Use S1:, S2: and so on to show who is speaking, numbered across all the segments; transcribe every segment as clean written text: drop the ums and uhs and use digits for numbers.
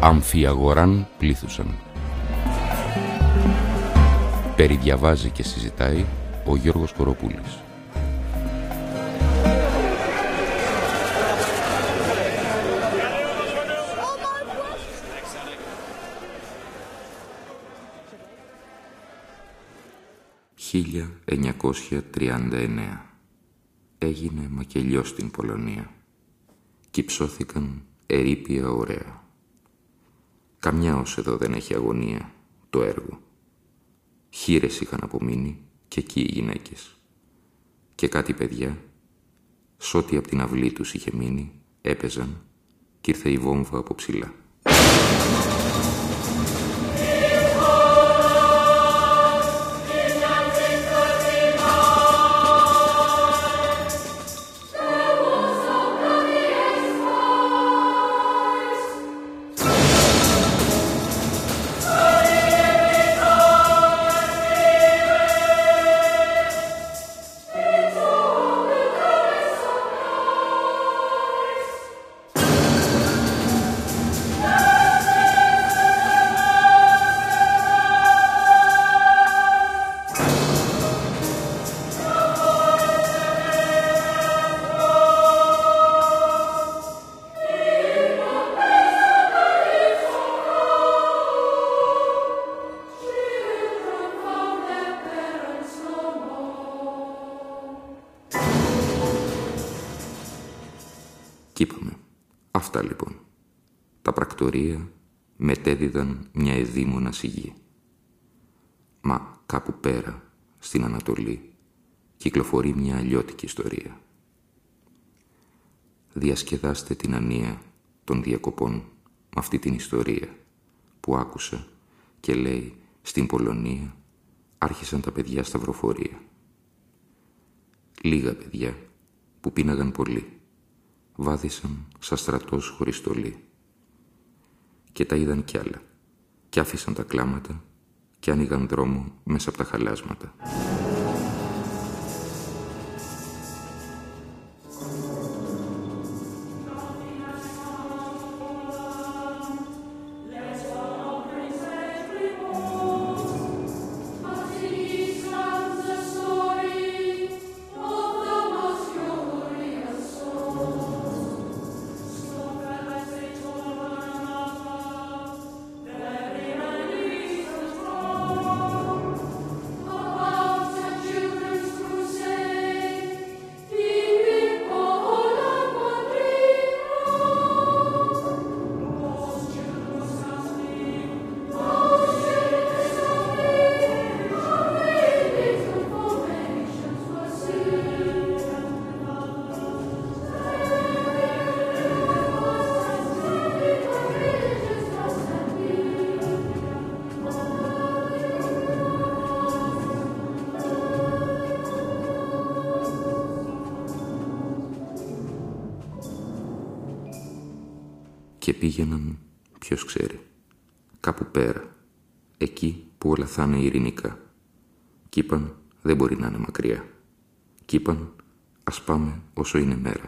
S1: αμφιαγοράν πλήθουσαν. Περιδιαβάζει και συζητάει ο Γιώργος Κοροπούλης. «1939. Έγινε μακελιό στην Πολωνία. Κυψώθηκαν ερείπια ωραία. Καμιά ως εδώ δεν έχει αγωνία το έργο. Χήρες είχαν απομείνει και εκεί οι γυναίκες. Και κάτι παιδιά, σ' ό,τι απ' την αυλή τους είχε μείνει, έπαιζαν κι ήρθε η βόμβα από ψηλά. Κι είπαμε, αυτά λοιπόν. Τα πρακτορία μετέδιδαν μια εδήμονα σιγή. Μα κάπου πέρα, στην Ανατολή, κυκλοφορεί μια αλλιώτικη ιστορία. Διασκεδάστε την ανία των διακοπών με αυτή την ιστορία που άκουσα και λέει στην Πολωνία άρχισαν τα παιδιά σταυροφορία. Λίγα παιδιά που πίναγαν πολύ. Βάδισαν σαν στρατός χωρίς στολή. Και τα είδαν κι άλλα. Κι άφησαν τα κλάματα κι άνοιγαν δρόμο μέσα από τα χαλάσματα. Και πήγαιναν, ποιος ξέρει, κάπου πέρα, εκεί που όλα θα είναι ειρηνικά. Κι είπαν, δεν μπορεί να είναι μακριά. Κι είπαν, ας πάμε όσο είναι μέρα.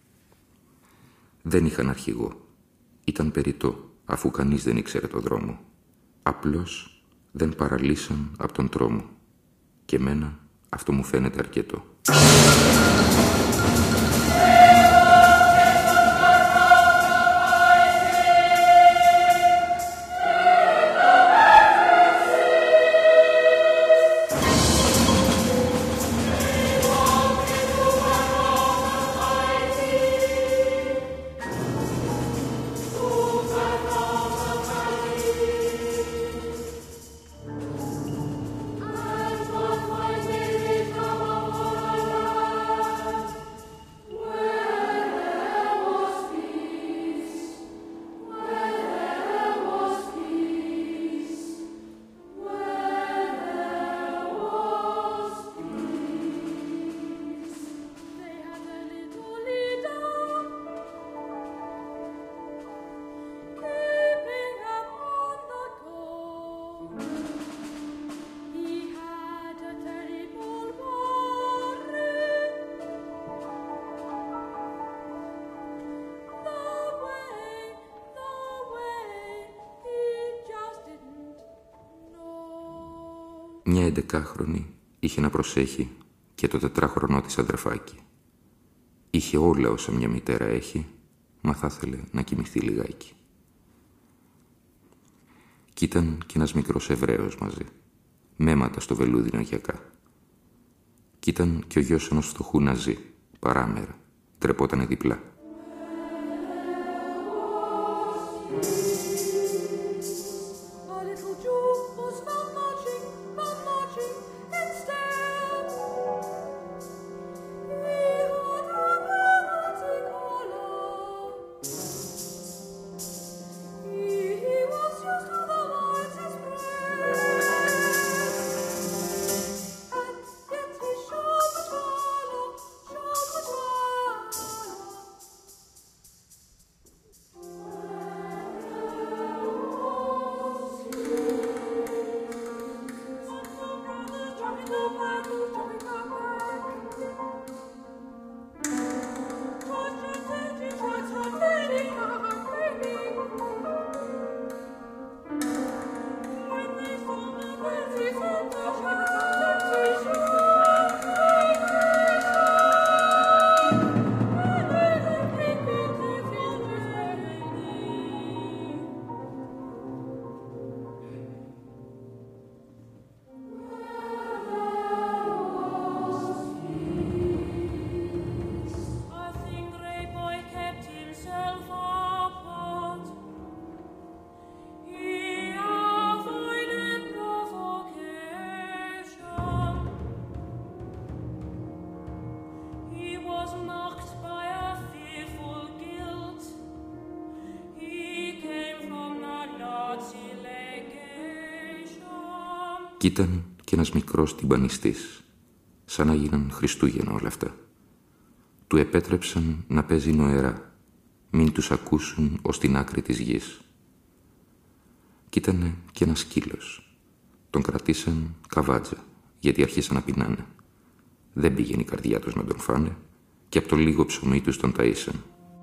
S1: Δεν είχαν αρχηγό. Ήταν περιττό, αφού κανείς δεν ήξερε το δρόμο. Απλώς δεν παραλύσαν από τον τρόμο. Και εμένα αυτό μου φαίνεται αρκετό. Μια 11χρονη είχε να προσέχει και το 4χρονό της αδερφάκι. Είχε όλα όσα μια μητέρα έχει, μα θα ήθελε να κοιμηθεί λιγάκι. Κι ήταν κι ένας μικρός Εβραίος μαζί, μέματα στο βελούδι νογιακά. Κι ήταν κι ο γιος ενός φτωχού Ναζί, παράμερα, τρεπότανε διπλά. Κι ήταν κι ένας μικρός τυμπανιστής, σαν να γίναν Χριστούγεννα όλα αυτά. Του επέτρεψαν να παίζει νοερά, μην τους ακούσουν ως την άκρη της γης. Κι ήτανε κι ένας σκύλος. Τον κρατήσαν καβάτζα, γιατί αρχίσαν να πεινάνε. Δεν πήγαινε η καρδιά τους να τον φάνε, και από το λίγο ψωμί τους τον ταΐσαν.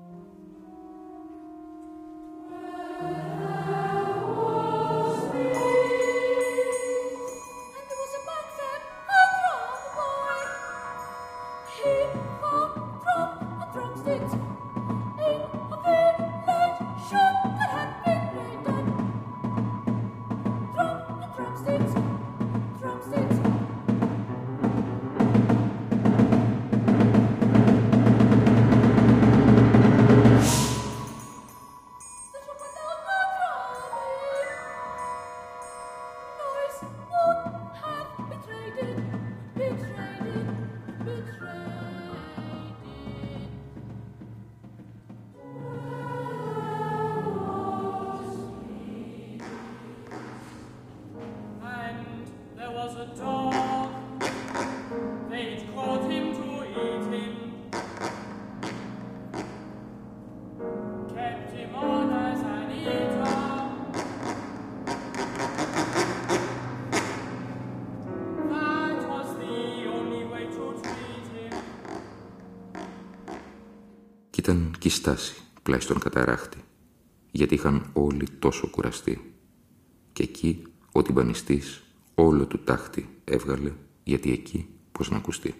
S1: Κι ήταν κι η στάση πλάι στον καταράχτη, γιατί είχαν όλοι τόσο κουραστεί. Και εκεί ο τυμπανιστής όλο του τάχτη έβγαλε, γιατί εκεί πώς να ακουστεί.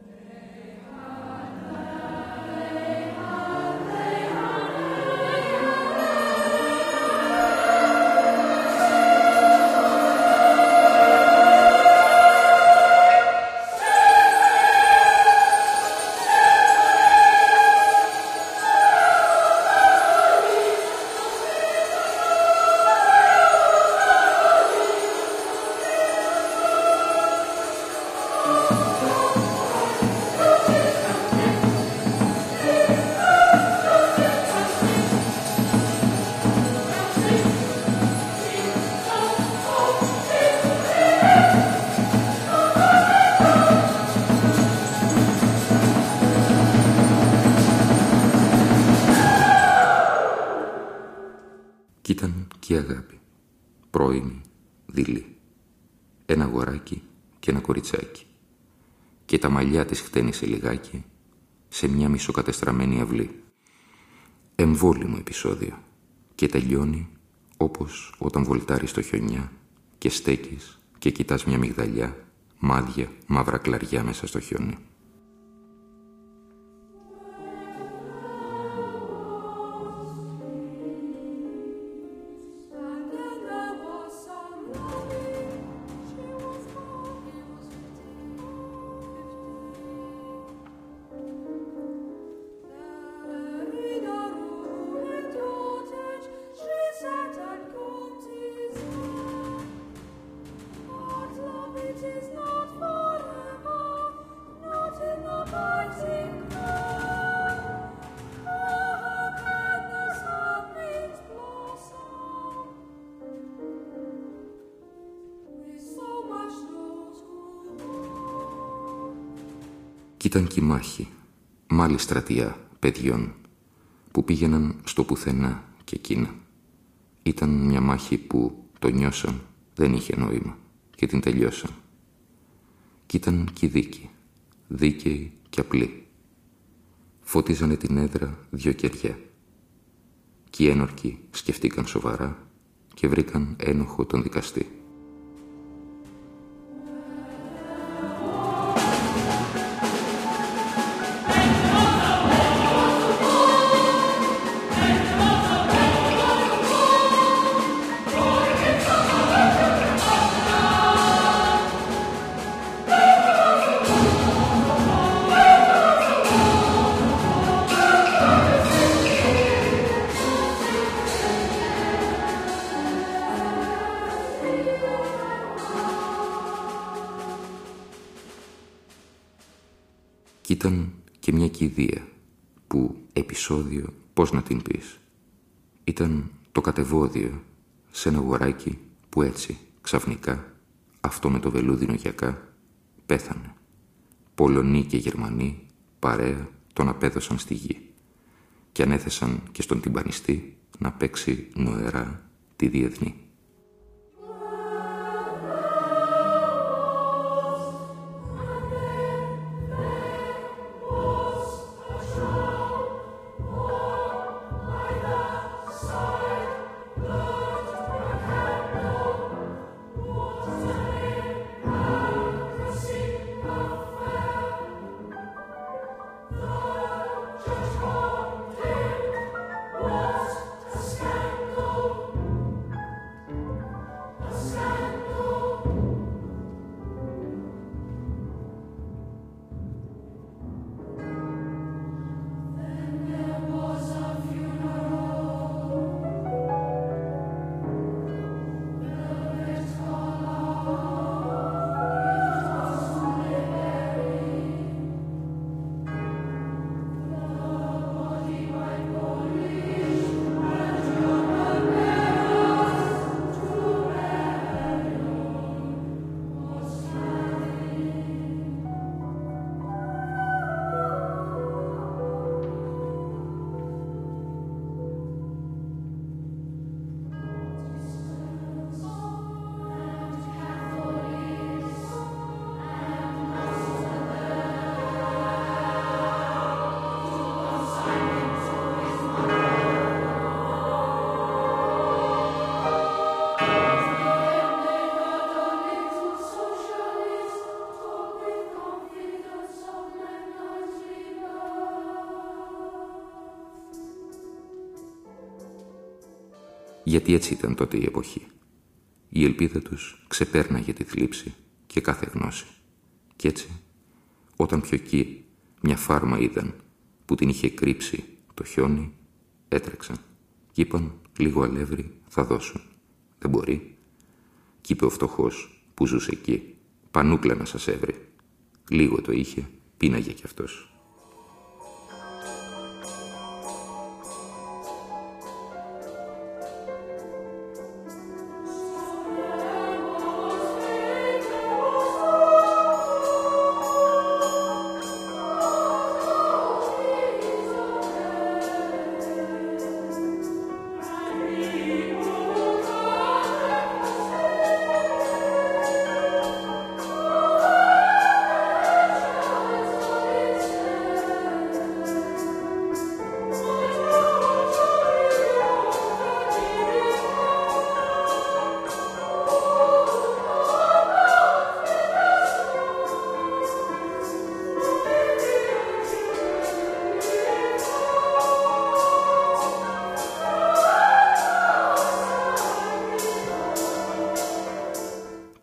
S1: Κι ήταν και η αγάπη, πρώιμη, δειλή. Ένα αγοράκι και ένα κοριτσάκι. Και τα μαλλιά της χτένισε λιγάκι σε μια μισοκατεστραμμένη αυλή. Εμβόλυμο επεισόδιο, και τελειώνει όπως όταν βολτάρεις στο χιονιά και στέκεις και κοιτάς μια μυγδαλιά, μάδια, μαύρα κλαριά μέσα στο χιόνι. Κι ήταν κι η μάχη, μάλη στρατιά παιδιών, που πήγαιναν στο πουθενά και εκείνα. Ήταν μια μάχη που το νιώσαν, δεν είχε νόημα και την τελειώσαν. Κι ήταν κι η δίκη, δίκαιη κι απλή. Φώτιζανε την έδρα 2 κεριά. Κι οι ένορκοι σκεφτήκαν σοβαρά και βρήκαν ένοχο τον δικαστή. Κι ήταν και μια κηδεία που επεισόδιο, πώς να την πεις, ήταν το κατεβόδιο σε ένα αγοράκι που έτσι ξαφνικά αυτό με το βελούδινο γιακά πέθανε. Πολωνοί και Γερμανοί παρέα τον απέδωσαν στη γη και ανέθεσαν και στον τυμπανιστή να παίξει νοερά τη διεθνή. Γιατί έτσι ήταν τότε η εποχή. Η ελπίδα τους ξεπέρναγε τη θλίψη και κάθε γνώση. Κι έτσι, όταν πιο εκεί μια φάρμα είδαν που την είχε κρύψει το χιόνι, έτρεξαν κι είπαν λίγο αλεύρι θα δώσουν. Δεν μπορεί. Κι είπε ο φτωχός που ζούσε εκεί, πανούκλα να σας έβρει. Λίγο το είχε, πίναγε κι αυτός.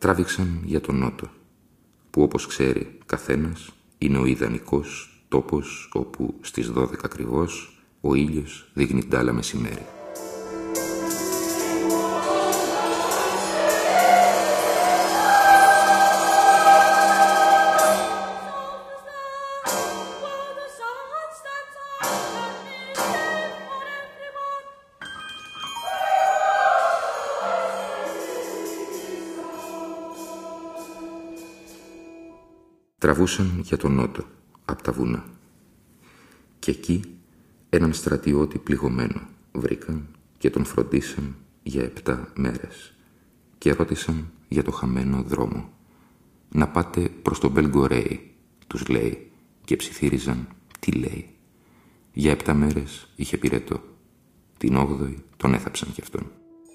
S1: τράβηξαν για τον νότο, που όπως ξέρει καθένας είναι ο ιδανικός τόπος όπου στις 12 ακριβώς ο ήλιος δείχνει ντάλα μεσημέρι. Τραβούσαν για τον νότο, απ' τα βουνά. Και εκεί έναν στρατιώτη πληγωμένο βρήκαν και τον φροντίσαν για 7 μέρες και ρώτησαν για το χαμένο δρόμο. «Να πάτε προς τον Μπελγκορέι», τους λέει, και ψιθύριζαν τι λέει. Για 7 μέρες είχε πυρετό. Την 8η τον έθαψαν κι αυτόν.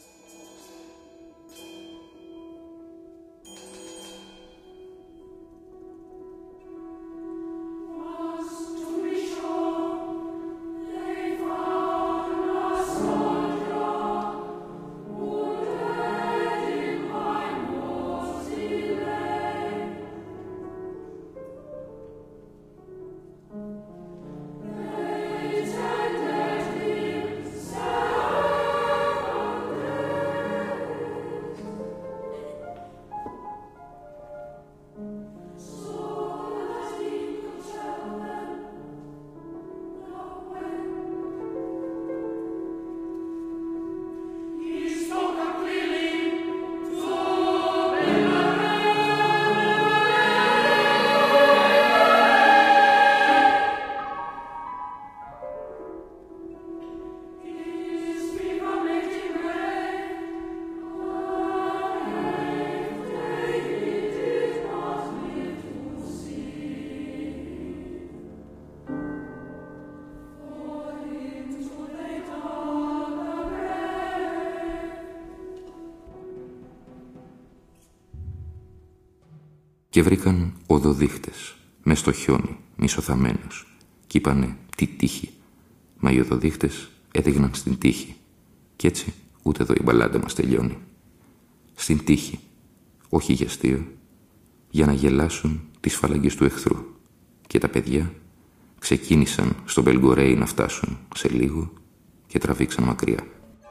S1: Και βρήκαν οδοδείχτες, μες στο χιόνι, μισοθαμένους, κι είπανε τι τύχη. Μα οι οδοδείχτες έδειγναν στην τύχη. Κι έτσι ούτε εδώ η μπαλάντα μας τελειώνει. Στην τύχη, όχι για αστείο, για να γελάσουν τις φάλαγγες του εχθρού. Και τα παιδιά ξεκίνησαν στο Μπελγκορέι να φτάσουν σε λίγο και τραβήξαν μακριά.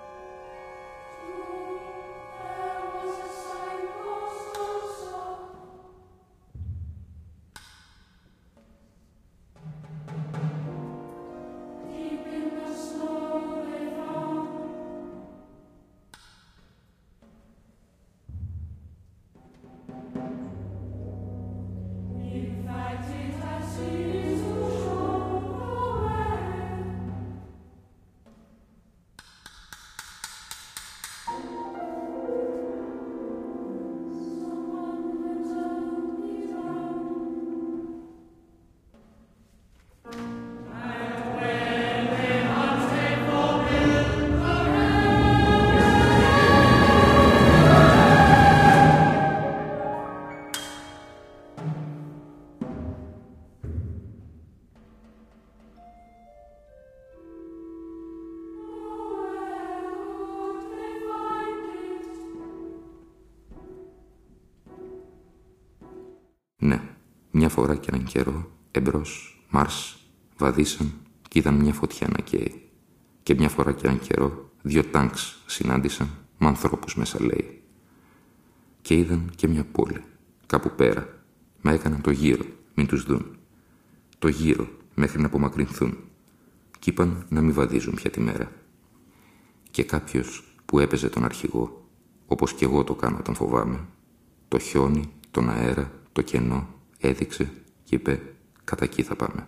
S1: Ναι, μια φορά κι έναν καιρό, εμπρός, Μάρς, βαδίσαν κι είδαν μια φωτιά να καίει. Και μια φορά κι έναν καιρό, 2 τάγκς συνάντησαν με ανθρώπους μέσα, λέει. Και είδαν και μια πόλη, κάπου πέρα, μα έκαναν το γύρο, μην τους δουν. Το γύρο, μέχρι να απομακρυνθούν. Κι είπαν να μην βαδίζουν πια τη μέρα. Και κάποιος που έπαιζε τον αρχηγό, όπως κι εγώ το κάνω όταν φοβάμαι, το χιόνι, τον αέρα, το κενό, έδειξε και είπε «Κατά εκεί θα πάμε».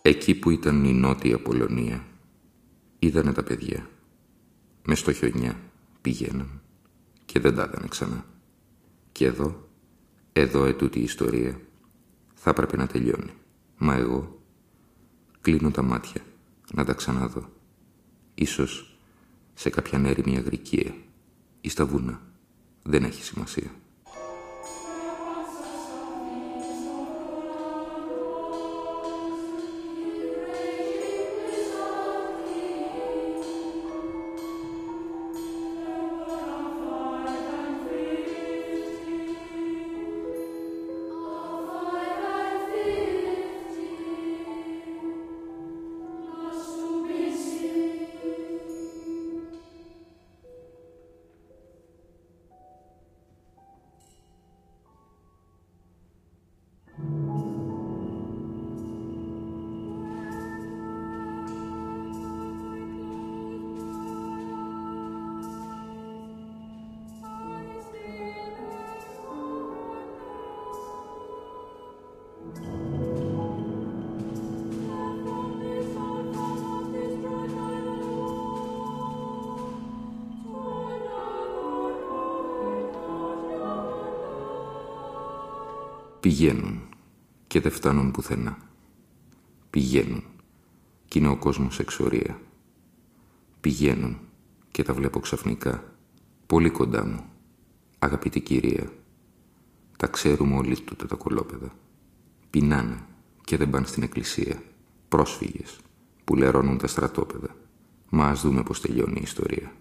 S1: Εκεί που ήταν η Νότια Πολωνία, είδανε τα παιδιά. Μες στο χιονιά πηγαίναν και δεν τα είδανε ξανά. Και εδώ ετούτη η ιστορία θα έπρεπε να τελειώνει. Μα εγώ κλείνω τα μάτια να τα ξαναδώ. Ίσως σε κάποια έρημη αγρικία ή στα βουνά. Δεν έχει σημασία. Πηγαίνουν και δεν φτάνουν πουθενά. Πηγαίνουν κι είναι ο κόσμος εξορία. Πηγαίνουν και τα βλέπω ξαφνικά, πολύ κοντά μου. Αγαπητή κυρία, τα ξέρουμε όλοι τούτα τα κολόπεδα. Πεινάνε και δεν πάνε στην εκκλησία. Πρόσφυγες που λερώνουν τα στρατόπεδα. Μα ας δούμε πως τελειώνει η ιστορία.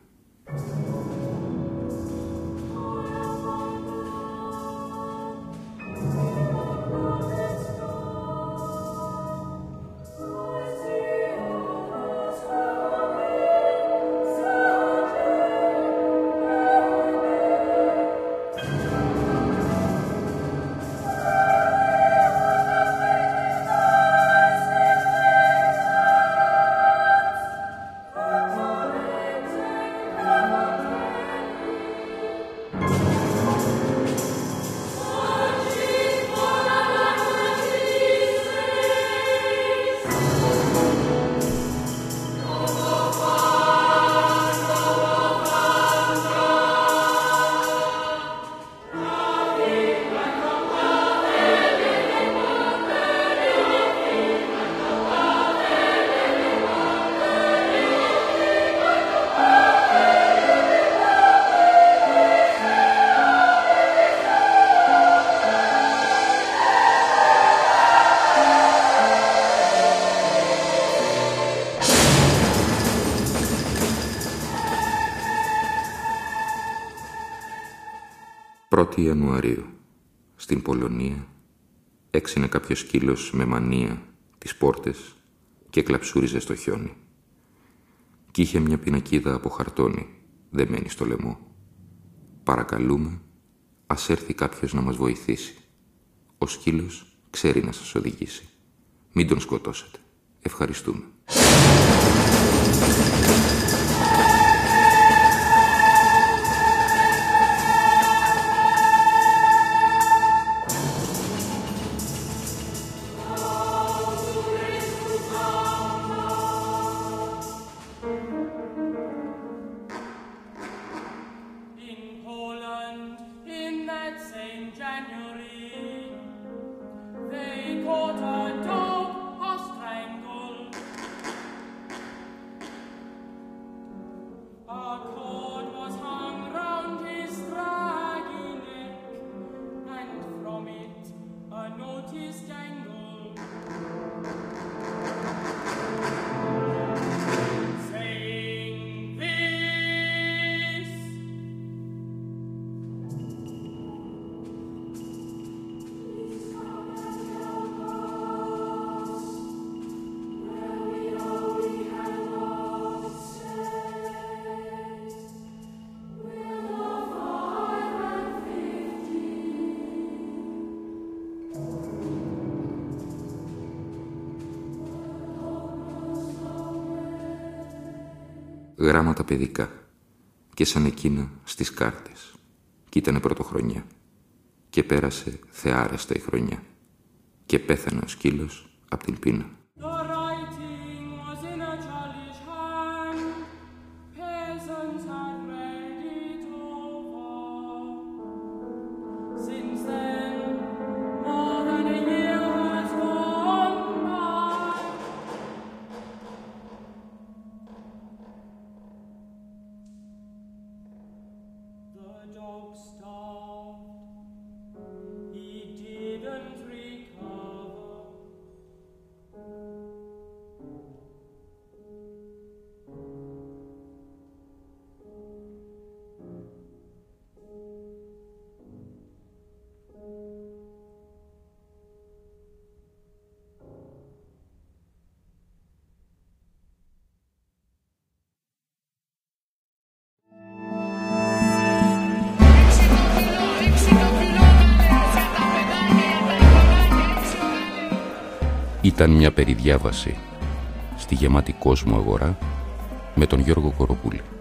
S1: Ιανουαρίου, στην Πολωνία, έξινε κάποιος σκύλος με μανία τις πόρτες και κλαψούριζε στο χιόνι. Κι είχε μια πινακίδα από χαρτόνι δεμένη στο λαιμό. «Παρακαλούμε, ας έρθει κάποιος να μας βοηθήσει. Ο σκύλος ξέρει να σας οδηγήσει. Μην τον σκοτώσετε. Ευχαριστούμε». Γράμματα παιδικά και σαν εκείνα στις κάρτες. Κι ήτανε πρωτοχρονιά και πέρασε θεάρεστα η χρονιά και πέθανε ο σκύλος απ' την πείνα. Ήταν μια περιδιάβαση στη γεμάτη κόσμο αγορά με τον Γιώργο Κοροπούλη.